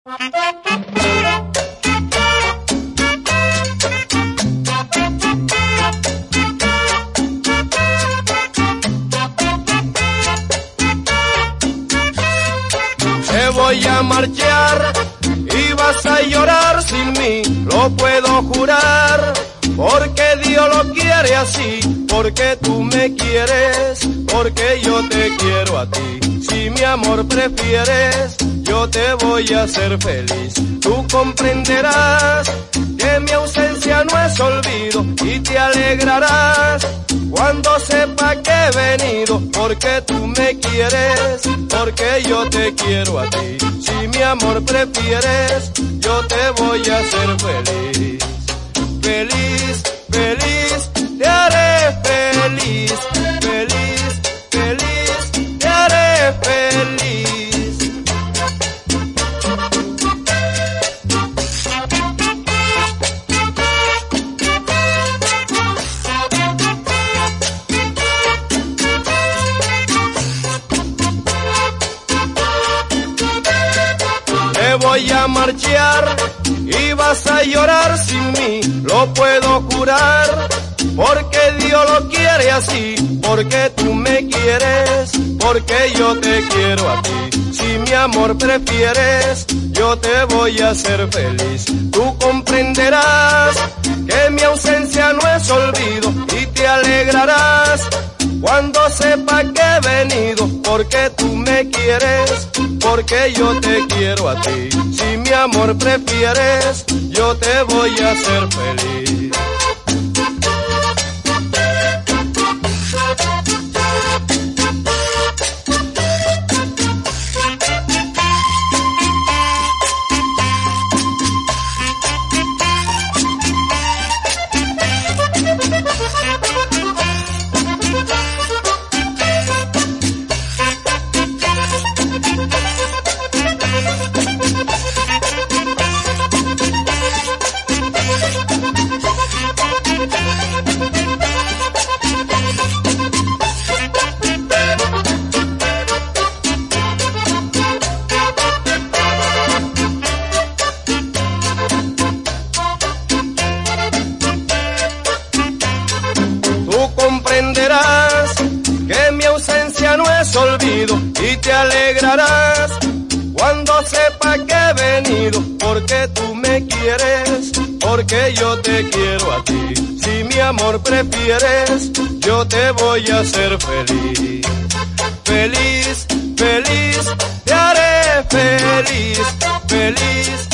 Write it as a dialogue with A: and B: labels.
A: Te voy a marchar y vas a llorar sin mí, lo puedo jurar, porque Dios lo quiere así, porque tú me quieres, porque yo te quiero a ti. Si mi amor prefieres, yo te voy a hacer feliz. Tú comprenderás que mi ausencia no es olvido y te alegrarás cuando sepa que he venido, porque tú me quieres, porque yo te quiero a ti. Si mi amor prefieres, yo te voy a hacer feliz. Feliz, feliz, te haré feliz. Feliz, feliz, te haré feliz. Te voy a marchar y vas a llorar sin mí, lo puedo jurar, porque Dios lo quiere así, porque tú me quieres, porque yo te quiero a ti. Si mi amor prefieres, yo te voy a hacer feliz. Tú comprenderás que mi ausencia no es olvido y te alegrarás cuando sepa que he venido, porque tú me quieres, porque yo te quiero a ti. Si mi amor prefieres, yo te voy a hacer feliz. Comprenderás que mi ausencia no es olvido y te alegrarás cuando sepa que he venido, porque tú me quieres, porque yo te quiero a ti. Si mi amor prefieres, yo te voy a hacer feliz. Feliz, feliz, te haré feliz. Feliz,